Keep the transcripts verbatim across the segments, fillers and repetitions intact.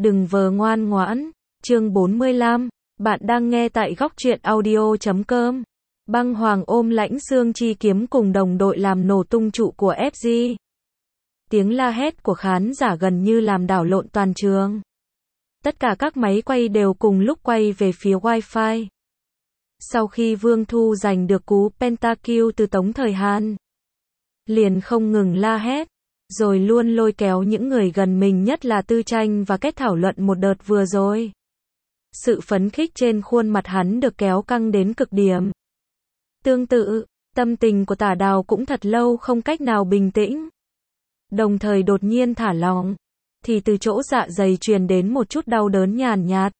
Đừng vờ ngoan ngoãn. Chương bốn mươi lăm. Bạn đang nghe tại góc truyện audio chấm com. Băng Hoàng ôm Lãnh Xương chi kiếm cùng đồng đội làm nổ tung trụ của ép giê. Tiếng la hét của khán giả gần như làm đảo lộn toàn trường. Tất cả các máy quay đều cùng lúc quay về phía Wi-Fi. Sau khi Vương Thu giành được cú pentakill từ Tống Thời Hàn, liền không ngừng la hét, rồi luôn lôi kéo những người gần mình nhất là Tư Tranh và kết thảo luận một đợt vừa rồi. Sự phấn khích trên khuôn mặt hắn được kéo căng đến cực điểm. Tương tự, tâm tình của Tả Đào cũng thật lâu không cách nào bình tĩnh. Đồng thời đột nhiên thả lỏng, thì từ chỗ dạ dày truyền đến một chút đau đớn nhàn nhạt.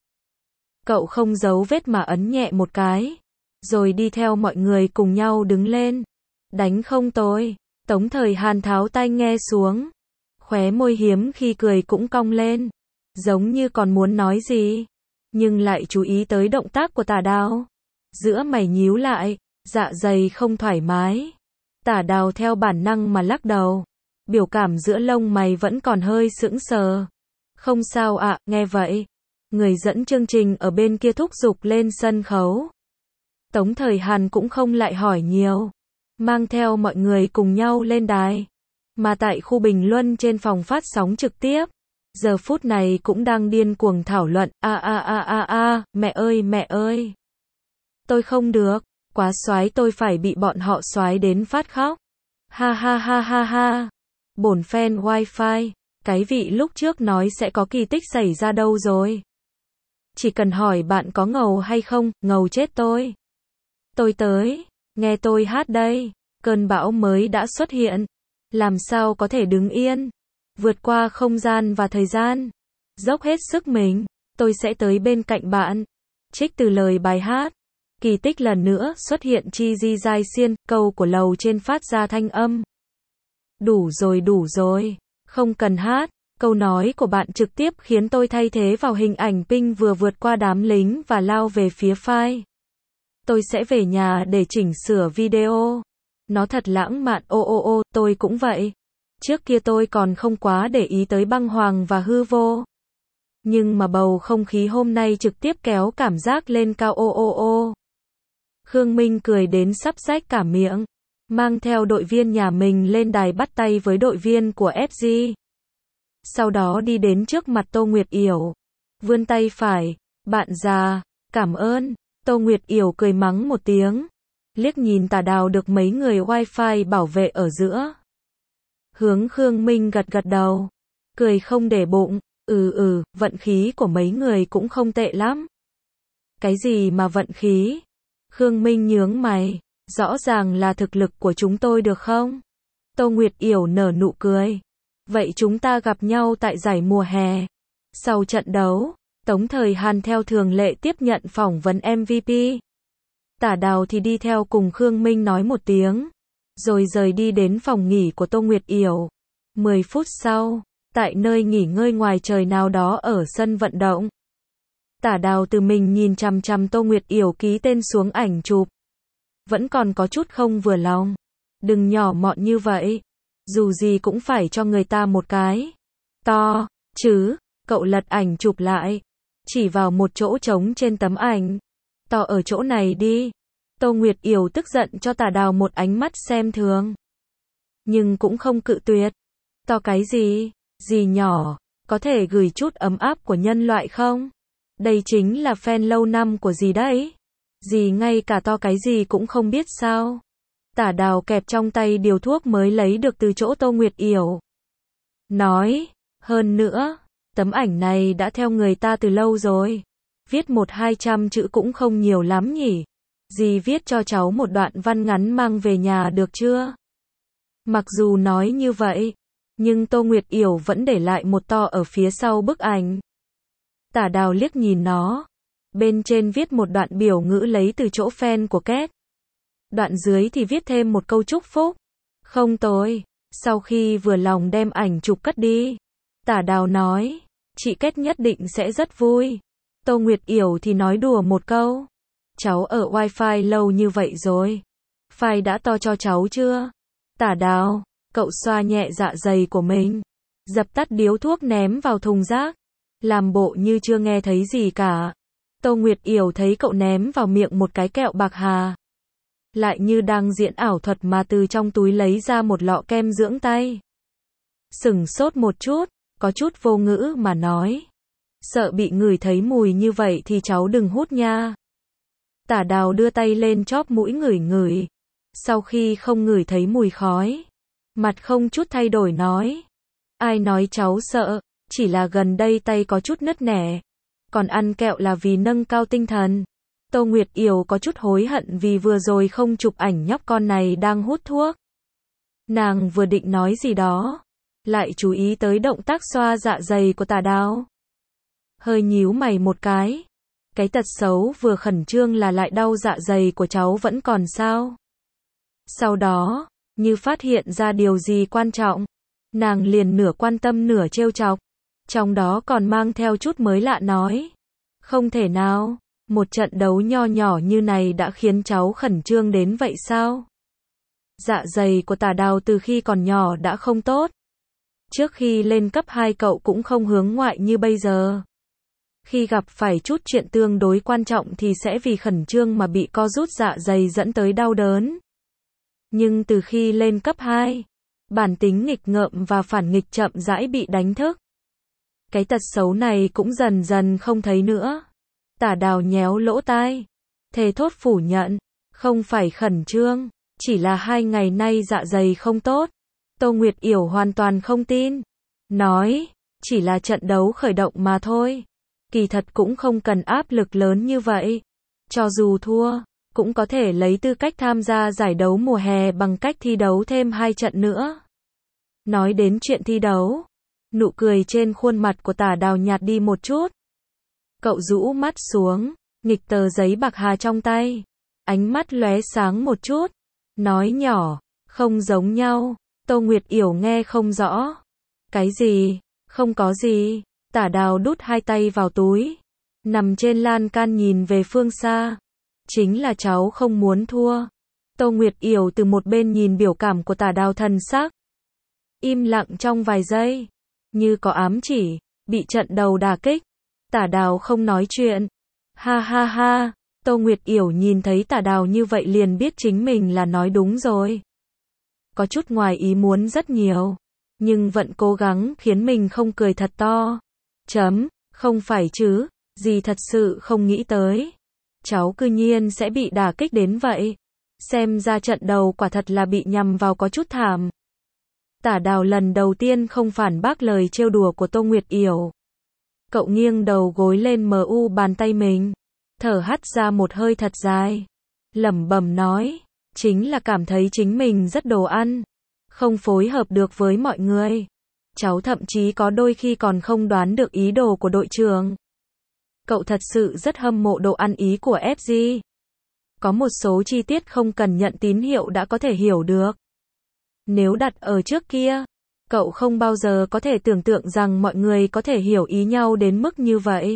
Cậu không giấu vết mà ấn nhẹ một cái, rồi đi theo mọi người cùng nhau đứng lên. Đánh không tôi. Tống Thời Hàn tháo tai nghe xuống, khóe môi hiếm khi cười cũng cong lên, giống như còn muốn nói gì, nhưng lại chú ý tới động tác của Tả Đào. Giữa mày nhíu lại, dạ dày không thoải mái. Tả Đào theo bản năng mà lắc đầu, biểu cảm giữa lông mày vẫn còn hơi sững sờ. Không sao ạ, à, nghe vậy. Người dẫn chương trình ở bên kia thúc giục lên sân khấu. Tống Thời Hàn cũng không lại hỏi nhiều, mang theo mọi người cùng nhau lên đài. Mà tại khu bình luận trên phòng phát sóng trực tiếp, giờ phút này cũng đang điên cuồng thảo luận, a a a a a, mẹ ơi mẹ ơi. Tôi không được, quá xoái, tôi phải bị bọn họ xoái đến phát khóc. Ha ha ha ha ha. Bổn fan Wi-Fi, cái vị lúc trước nói sẽ có kỳ tích xảy ra đâu rồi? Chỉ cần hỏi bạn có ngầu hay không, ngầu chết tôi. Tôi tới, nghe tôi hát đây. Cơn bão mới đã xuất hiện, làm sao có thể đứng yên, vượt qua không gian và thời gian, dốc hết sức mình, tôi sẽ tới bên cạnh bạn. Trích từ lời bài hát. Kỳ tích lần nữa xuất hiện, chi di dai xiên, câu của lầu trên phát ra thanh âm. Đủ rồi đủ rồi, không cần hát. Câu nói của bạn trực tiếp khiến tôi thay thế vào hình ảnh Pink vừa vượt qua đám lính và lao về phía file. Tôi sẽ về nhà để chỉnh sửa video. Nó thật lãng mạn, ô ô ô, tôi cũng vậy. Trước kia tôi còn không quá để ý tới Băng Hoàng và Hư Vô. Nhưng mà bầu không khí hôm nay trực tiếp kéo cảm giác lên cao, ô ô ô. Khương Minh cười đến sắp rách cả miệng, mang theo đội viên nhà mình lên đài bắt tay với đội viên của ép giê. Sau đó đi đến trước mặt Tô Nguyệt Yểu, vươn tay phải, bạn già, cảm ơn. Tô Nguyệt Yểu cười mắng một tiếng, liếc nhìn Tả Đào được mấy người Wi-Fi bảo vệ ở giữa. Hướng Khương Minh gật gật đầu, cười không để bụng, ừ ừ, vận khí của mấy người cũng không tệ lắm. Cái gì mà vận khí? Khương Minh nhướng mày, rõ ràng là thực lực của chúng tôi được không? Tô Nguyệt Yểu nở nụ cười. Vậy chúng ta gặp nhau tại giải mùa hè. Sau trận đấu, Tống Thời Hàn theo thường lệ tiếp nhận phỏng vấn em vê pê. Tả Đào thì đi theo cùng Khương Minh nói một tiếng, rồi rời đi đến phòng nghỉ của Tô Nguyệt Yểu. mười phút sau, tại nơi nghỉ ngơi ngoài trời nào đó ở sân vận động, Tả Đào tự mình nhìn chằm chằm Tô Nguyệt Yểu ký tên xuống ảnh chụp. Vẫn còn có chút không vừa lòng. Đừng nhỏ mọn như vậy. Dù gì cũng phải cho người ta một cái to chứ. Cậu lật ảnh chụp lại, chỉ vào một chỗ trống trên tấm ảnh. To ở chỗ này đi. Tô Nguyệt Yểu tức giận cho Tả Đào một ánh mắt xem thường, nhưng cũng không cự tuyệt. To cái gì? Gì nhỏ? Có thể gửi chút ấm áp của nhân loại không? Đây chính là fan lâu năm của dì đấy. Dì ngay cả to cái gì cũng không biết sao? Tả Đào kẹp trong tay điều thuốc mới lấy được từ chỗ Tô Nguyệt Yểu, nói, hơn nữa, tấm ảnh này đã theo người ta từ lâu rồi. Viết một hai trăm chữ cũng không nhiều lắm nhỉ. Dì viết cho cháu một đoạn văn ngắn mang về nhà được chưa? Mặc dù nói như vậy, nhưng Tô Nguyệt Yểu vẫn để lại một to ở phía sau bức ảnh. Tả Đào liếc nhìn nó. Bên trên viết một đoạn biểu ngữ lấy từ chỗ fan của Kết. Đoạn dưới thì viết thêm một câu chúc phúc. Không tồi. Sau khi vừa lòng đem ảnh chụp cất đi, Tả Đào nói, chị Kết nhất định sẽ rất vui. Tô Nguyệt Yểu thì nói đùa một câu, cháu ở Wi-Fi lâu như vậy rồi, file đã to cho cháu chưa? Tả Đào, cậu xoa nhẹ dạ dày của mình, dập tắt điếu thuốc ném vào thùng rác. làm bộ như chưa nghe thấy gì cả. Tô Nguyệt Yểu thấy cậu ném vào miệng một cái kẹo bạc hà. Lại như đang diễn ảo thuật mà từ trong túi lấy ra một lọ kem dưỡng tay. Sửng sốt một chút, có chút vô ngữ mà nói. Sợ bị ngửi thấy mùi như vậy thì cháu đừng hút nha. Tả Đào đưa tay lên chóp mũi ngửi ngửi. Sau khi không ngửi thấy mùi khói, mặt không chút thay đổi nói. Ai nói cháu sợ, chỉ là gần đây tay có chút nứt nẻ. Còn ăn kẹo là vì nâng cao tinh thần. Tô Nguyệt Yểu có chút hối hận vì vừa rồi không chụp ảnh nhóc con này đang hút thuốc. Nàng vừa định nói gì đó, lại chú ý tới động tác xoa dạ dày của Tả Đào. Hơi nhíu mày một cái. Cái tật xấu vừa khẩn trương là lại đau dạ dày của cháu vẫn còn sao. Sau đó, như phát hiện ra điều gì quan trọng, nàng liền nửa quan tâm nửa trêu chọc. Trong đó còn mang theo chút mới lạ nói. Không thể nào, một trận đấu nho nhỏ như này đã khiến cháu khẩn trương đến vậy sao? Dạ dày của Tả Đào từ khi còn nhỏ đã không tốt. Trước khi lên cấp hai cậu cũng không hướng ngoại như bây giờ. Khi gặp phải chút chuyện tương đối quan trọng thì sẽ vì khẩn trương mà bị co rút dạ dày dẫn tới đau đớn. Nhưng từ khi lên cấp hai, bản tính nghịch ngợm và phản nghịch chậm rãi bị đánh thức. Cái tật xấu này cũng dần dần không thấy nữa. Tả Đào nhéo lỗ tai, thề thốt phủ nhận, không phải khẩn trương, chỉ là hai ngày nay dạ dày không tốt. Tô Nguyệt Yểu hoàn toàn không tin, nói, chỉ là trận đấu khởi động mà thôi. Kỳ thật cũng không cần áp lực lớn như vậy. Cho dù thua, cũng có thể lấy tư cách tham gia giải đấu mùa hè bằng cách thi đấu thêm hai trận nữa. Nói đến chuyện thi đấu, nụ cười trên khuôn mặt của Tả Đào nhạt đi một chút. Cậu rũ mắt xuống, nghịch tờ giấy bạc hà trong tay. Ánh mắt lóe sáng một chút. Nói nhỏ, không giống nhau. Tô Nguyệt Yểu nghe không rõ. Cái gì? Không có gì. Tả Đào đút hai tay vào túi. Nằm trên lan can nhìn về phương xa. Chính là cháu không muốn thua. Tô Nguyệt Yểu từ một bên nhìn biểu cảm của Tả Đào thần sắc. Im lặng trong vài giây. Như có ám chỉ, bị trận đầu đả kích. Tả Đào không nói chuyện. Ha ha ha, Tô Nguyệt Yểu nhìn thấy Tả Đào như vậy liền biết chính mình là nói đúng rồi. Có chút ngoài ý muốn rất nhiều, nhưng vẫn cố gắng khiến mình không cười thật to. Chấm, không phải chứ, dì thật sự không nghĩ tới. Cháu cư nhiên sẽ bị đả kích đến vậy. Xem ra trận đầu quả thật là bị nhằm vào có chút thảm. Tả Đào lần đầu tiên không phản bác lời trêu đùa của Tô Nguyệt Yểu. Cậu nghiêng đầu gối lên mờ u bàn tay mình, thở hắt ra một hơi thật dài, lẩm bẩm nói, chính là cảm thấy chính mình rất đồ ăn, không phối hợp được với mọi người. Cháu thậm chí có đôi khi còn không đoán được ý đồ của đội trưởng. Cậu thật sự rất hâm mộ độ ăn ý của ép giê. Có một số chi tiết không cần nhận tín hiệu đã có thể hiểu được. Nếu đặt ở trước kia, cậu không bao giờ có thể tưởng tượng rằng mọi người có thể hiểu ý nhau đến mức như vậy.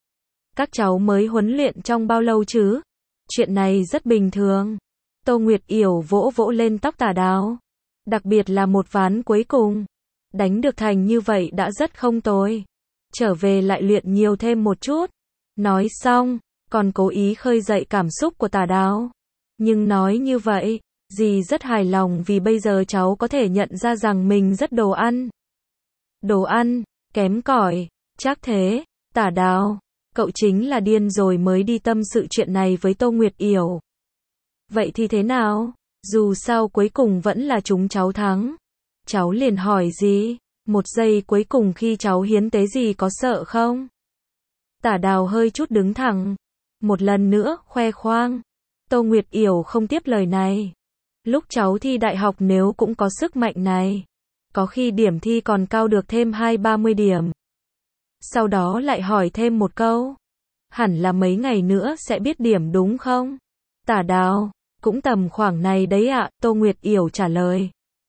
Các cháu mới huấn luyện trong bao lâu chứ? Chuyện này rất bình thường. Tô Nguyệt Yểu vỗ vỗ lên tóc Tả Đào. Đặc biệt là một ván cuối cùng. Đánh được thành như vậy đã rất không tồi. Trở về lại luyện nhiều thêm một chút. Nói xong, còn cố ý khơi dậy cảm xúc của Tả Đào. Nhưng nói như vậy, dì rất hài lòng vì bây giờ cháu có thể nhận ra rằng mình rất đồ ăn. Đồ ăn, kém cỏi, chắc thế, Tả Đào, cậu chính là điên rồi mới đi tâm sự chuyện này với Tô Nguyệt Yểu. Vậy thì thế nào? Dù sao cuối cùng vẫn là chúng cháu thắng. Cháu liền hỏi gì? Một giây cuối cùng khi cháu hiến tế gì có sợ không? Tả Đào hơi chút đứng thẳng. Một lần nữa, khoe khoang. Tô Nguyệt Yểu không tiếp lời này. Lúc cháu thi đại học nếu cũng có sức mạnh này, có khi điểm thi còn cao được thêm hai ba mươi điểm. Sau đó lại hỏi thêm một câu. Hẳn là mấy ngày nữa sẽ biết điểm đúng không? Tả Đào, cũng tầm khoảng này đấy ạ, Tô Nguyệt Yểu trả lời.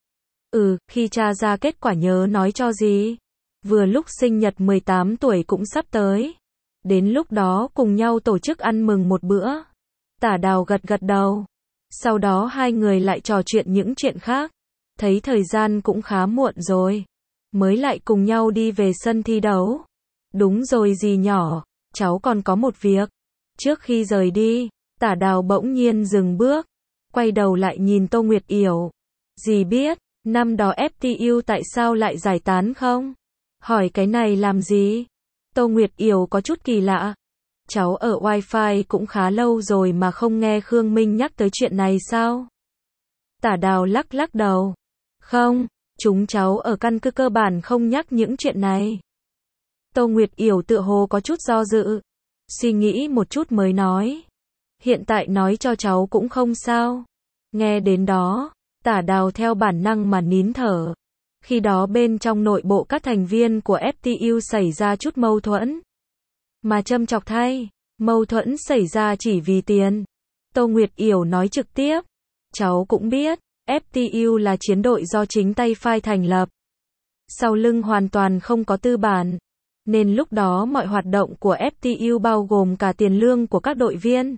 Ừ, khi tra ra kết quả nhớ nói cho gì. Vừa lúc sinh nhật mười tám tuổi cũng sắp tới. Đến lúc đó cùng nhau tổ chức ăn mừng một bữa. Tả Đào gật gật đầu. Sau đó hai người lại trò chuyện những chuyện khác. Thấy thời gian cũng khá muộn rồi. Mới lại cùng nhau đi về sân thi đấu. Đúng rồi dì nhỏ, cháu còn có một việc. Trước khi rời đi, Tả Đào bỗng nhiên dừng bước, quay đầu lại nhìn Tô Nguyệt Yểu. Dì biết, năm đó ép tê u tại sao lại giải tán không? Hỏi cái này làm gì? Tô Nguyệt Yểu có chút kỳ lạ. Cháu ở Wi-Fi cũng khá lâu rồi mà không nghe Khương Minh nhắc tới chuyện này sao? Tả Đào lắc lắc đầu. Không, chúng cháu ở căn cứ cơ bản không nhắc những chuyện này. Tô Nguyệt Yểu tựa hồ có chút do dự. Suy nghĩ một chút mới nói. Hiện tại nói cho cháu cũng không sao. Nghe đến đó, Tả Đào theo bản năng mà nín thở. Khi đó bên trong nội bộ các thành viên của ép tê u xảy ra chút mâu thuẫn. Mà châm chọc thay, mâu thuẫn xảy ra chỉ vì tiền. Tô Nguyệt Yểu nói trực tiếp. Cháu cũng biết, ép tê u là chiến đội do chính tay Phai thành lập. Sau lưng hoàn toàn không có tư bản. Nên lúc đó mọi hoạt động của ép tê u bao gồm cả tiền lương của các đội viên.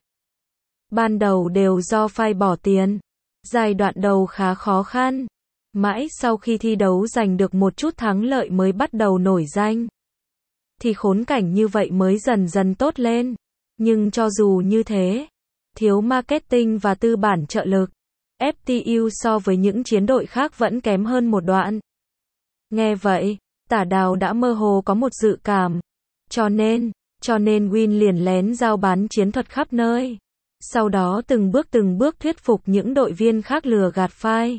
Ban đầu đều do Phai bỏ tiền. Giai đoạn đầu khá khó khăn. Mãi sau khi thi đấu giành được một chút thắng lợi mới bắt đầu nổi danh. Thì khốn cảnh như vậy mới dần dần tốt lên. Nhưng cho dù như thế, thiếu marketing và tư bản trợ lực, ép tê u so với những chiến đội khác vẫn kém hơn một đoạn. Nghe vậy, Tả Đào đã mơ hồ có một dự cảm. Cho nên, cho nên Win liền lén giao bán chiến thuật khắp nơi. Sau đó từng bước từng bước thuyết phục những đội viên khác lừa gạt Phai.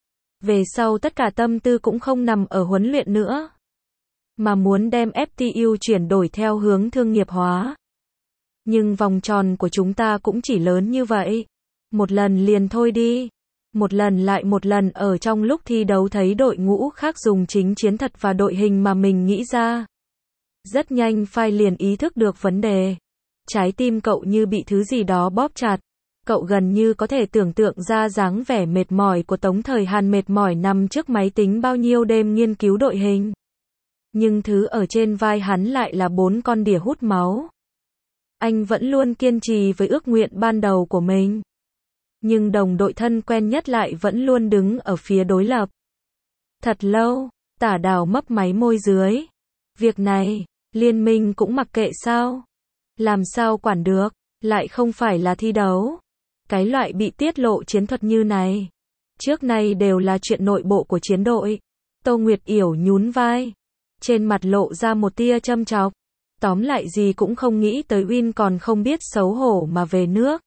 Về sau tất cả tâm tư cũng không nằm ở huấn luyện nữa, mà muốn đem ép tê u chuyển đổi theo hướng thương nghiệp hóa. Nhưng vòng tròn của chúng ta cũng chỉ lớn như vậy. Một lần liền thôi đi. Một lần lại một lần ở trong lúc thi đấu thấy đội ngũ khác dùng chính chiến thuật và đội hình mà mình nghĩ ra. Rất nhanh Phai liền ý thức được vấn đề. Trái tim cậu như bị thứ gì đó bóp chặt. Cậu gần như có thể tưởng tượng ra dáng vẻ mệt mỏi của Tống Thời Hàn mệt mỏi nằm trước máy tính bao nhiêu đêm nghiên cứu đội hình. Nhưng thứ ở trên vai hắn lại là bốn con đỉa hút máu. Anh vẫn luôn kiên trì với ước nguyện ban đầu của mình. Nhưng đồng đội thân quen nhất lại vẫn luôn đứng ở phía đối lập. Thật lâu, Tả Đào mấp máy môi dưới. Việc này, liên minh cũng mặc kệ sao? Làm sao quản được, lại không phải là thi đấu. Cái loại bị tiết lộ chiến thuật như này, trước nay đều là chuyện nội bộ của chiến đội. Tô Nguyệt Yểu nhún vai. Trên mặt lộ ra một tia châm chọc. Tóm lại gì cũng không nghĩ tới Win còn không biết xấu hổ mà về nước.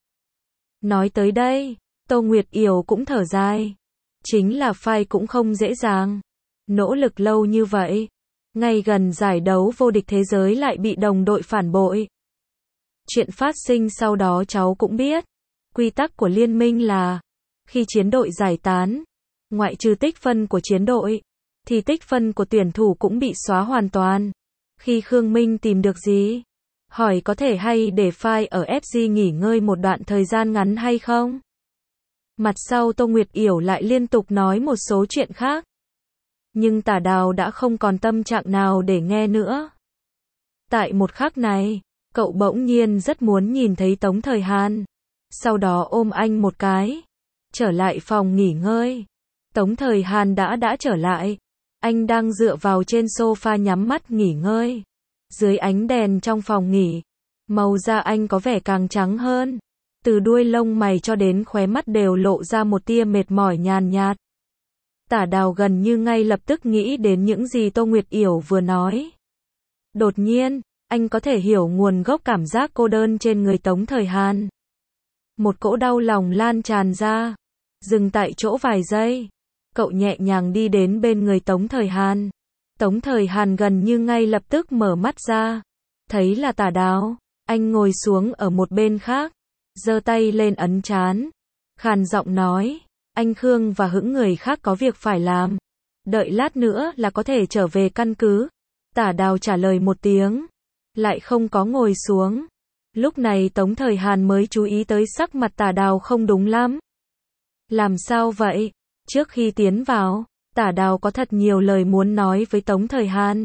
Nói tới đây, Tô Nguyệt Yểu cũng thở dài. Chính là Phai cũng không dễ dàng. Nỗ lực lâu như vậy, ngay gần giải đấu vô địch thế giới lại bị đồng đội phản bội. Chuyện phát sinh sau đó cháu cũng biết. Quy tắc của liên minh là, khi chiến đội giải tán, ngoại trừ tích phân của chiến đội, thì tích phân của tuyển thủ cũng bị xóa hoàn toàn. Khi Khương Minh tìm được gì? Hỏi có thể hay để Phai ở ép giê nghỉ ngơi một đoạn thời gian ngắn hay không? Mặt sau Tô Nguyệt Yểu lại liên tục nói một số chuyện khác. Nhưng Tả Đào đã không còn tâm trạng nào để nghe nữa. Tại một khắc này, cậu bỗng nhiên rất muốn nhìn thấy Tống Thời Hàn. Sau đó ôm anh một cái. Trở lại phòng nghỉ ngơi. Tống Thời Hàn đã đã trở lại. Anh đang dựa vào trên sofa nhắm mắt nghỉ ngơi. Dưới ánh đèn trong phòng nghỉ, màu da anh có vẻ càng trắng hơn. Từ đuôi lông mày cho đến khóe mắt đều lộ ra một tia mệt mỏi nhàn nhạt. Tả Đào gần như ngay lập tức nghĩ đến những gì Tô Nguyệt Yểu vừa nói. Đột nhiên, anh có thể hiểu nguồn gốc cảm giác cô đơn trên người Tống Thời Hàn. Một cỗ đau lòng lan tràn ra. Dừng tại chỗ vài giây. Cậu nhẹ nhàng đi đến bên người Tống Thời Hàn. Tống Thời Hàn gần như ngay lập tức mở mắt ra. Thấy là Tả Đào. Anh ngồi xuống ở một bên khác. Giơ tay lên ấn trán. Khàn giọng nói. Anh Khương và hững người khác có việc phải làm. Đợi lát nữa là có thể trở về căn cứ. Tả Đào trả lời một tiếng. Lại không có ngồi xuống. Lúc này Tống Thời Hàn mới chú ý tới sắc mặt Tả Đào không đúng lắm. Làm sao vậy? Trước khi tiến vào, Tả Đào có thật nhiều lời muốn nói với Tống Thời Hàn.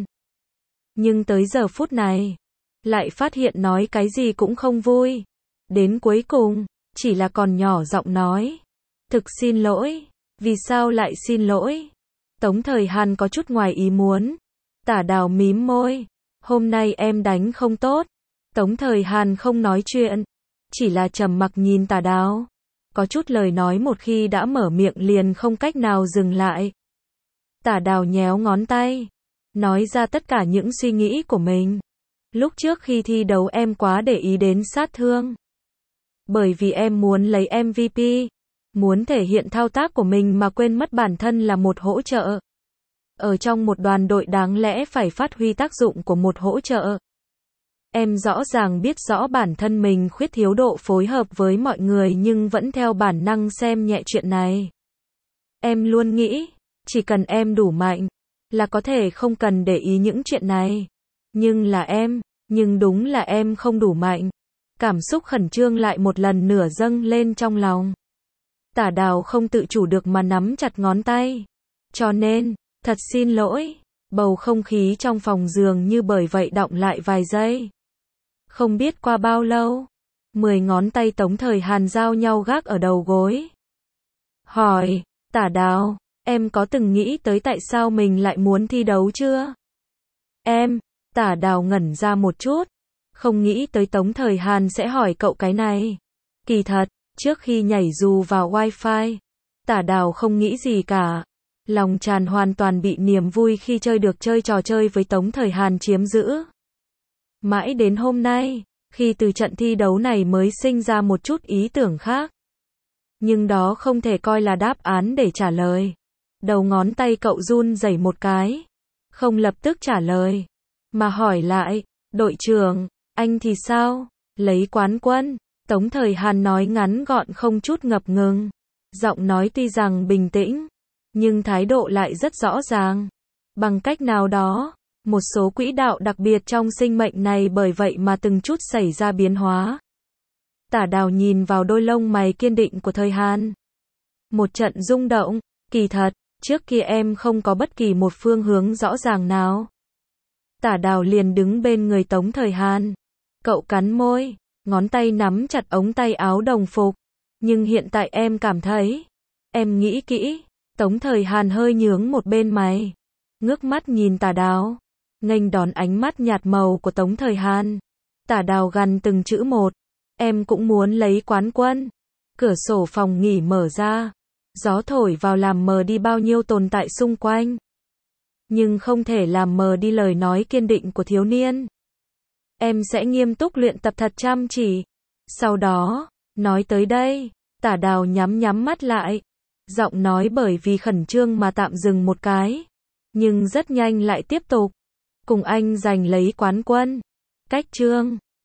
Nhưng tới giờ phút này, lại phát hiện nói cái gì cũng không vui. Đến cuối cùng, chỉ là còn nhỏ giọng nói. Thực xin lỗi. Vì sao lại xin lỗi? Tống Thời Hàn có chút ngoài ý muốn. Tả Đào mím môi. Hôm nay em đánh không tốt. Tống Thời Hàn không nói chuyện, chỉ là trầm mặc nhìn Tả Đào. Có chút lời nói một khi đã mở miệng liền không cách nào dừng lại. Tả Đào nhéo ngón tay, nói ra tất cả những suy nghĩ của mình. Lúc trước khi thi đấu em quá để ý đến sát thương. Bởi vì em muốn lấy em vê pê, muốn thể hiện thao tác của mình mà quên mất bản thân là một hỗ trợ. Ở trong một đoàn đội đáng lẽ phải phát huy tác dụng của một hỗ trợ. Em rõ ràng biết rõ bản thân mình khuyết thiếu độ phối hợp với mọi người nhưng vẫn theo bản năng xem nhẹ chuyện này. Em luôn nghĩ, chỉ cần em đủ mạnh, là có thể không cần để ý những chuyện này. Nhưng là em, nhưng đúng là em không đủ mạnh. Cảm xúc khẩn trương lại một lần nữa dâng lên trong lòng. Tả Đào không tự chủ được mà nắm chặt ngón tay. Cho nên, thật xin lỗi, bầu không khí trong phòng dường như bởi vậy đọng lại vài giây. Không biết qua bao lâu, mười ngón tay Tống Thời Hàn giao nhau gác ở đầu gối. Hỏi, Tả Đào, em có từng nghĩ tới tại sao mình lại muốn thi đấu chưa? Em, Tả Đào ngẩn ra một chút, không nghĩ tới Tống Thời Hàn sẽ hỏi cậu cái này. Kỳ thật, trước khi nhảy dù vào wifi, Tả Đào không nghĩ gì cả. Lòng tràn hoàn toàn bị niềm vui khi chơi được chơi trò chơi với Tống Thời Hàn chiếm giữ. Mãi đến hôm nay, khi từ trận thi đấu này mới sinh ra một chút ý tưởng khác. Nhưng đó không thể coi là đáp án để trả lời. Đầu ngón tay cậu run rẩy một cái. Không lập tức trả lời. Mà hỏi lại, đội trưởng, anh thì sao? Lấy quán quân. Tống Thời Hàn nói ngắn gọn không chút ngập ngừng. Giọng nói tuy rằng bình tĩnh, nhưng thái độ lại rất rõ ràng. Bằng cách nào đó, một số quỹ đạo đặc biệt trong sinh mệnh này bởi vậy mà từng chút xảy ra biến hóa. Tả Đào nhìn vào đôi lông mày kiên định của Thời Hàn. Một trận rung động, kỳ thật, trước kia em không có bất kỳ một phương hướng rõ ràng nào. Tả Đào liền đứng bên người Tống Thời Hàn. Cậu cắn môi, ngón tay nắm chặt ống tay áo đồng phục. Nhưng hiện tại em cảm thấy, em nghĩ kỹ. Tống Thời Hàn hơi nhướng một bên mày, ngước mắt nhìn Tả Đào, nghênh đón ánh mắt nhạt màu của Tống Thời Hàn. Tả Đào gằn từng chữ một, em cũng muốn lấy quán quân. Cửa sổ phòng nghỉ mở ra, gió thổi vào làm mờ đi bao nhiêu tồn tại xung quanh. Nhưng không thể làm mờ đi lời nói kiên định của thiếu niên. Em sẽ nghiêm túc luyện tập thật chăm chỉ. Sau đó, nói tới đây, Tả Đào nhắm nhắm mắt lại. Giọng nói bởi vì khẩn trương mà tạm dừng một cái. Nhưng rất nhanh lại tiếp tục. Cùng anh giành lấy quán quân. Cách chương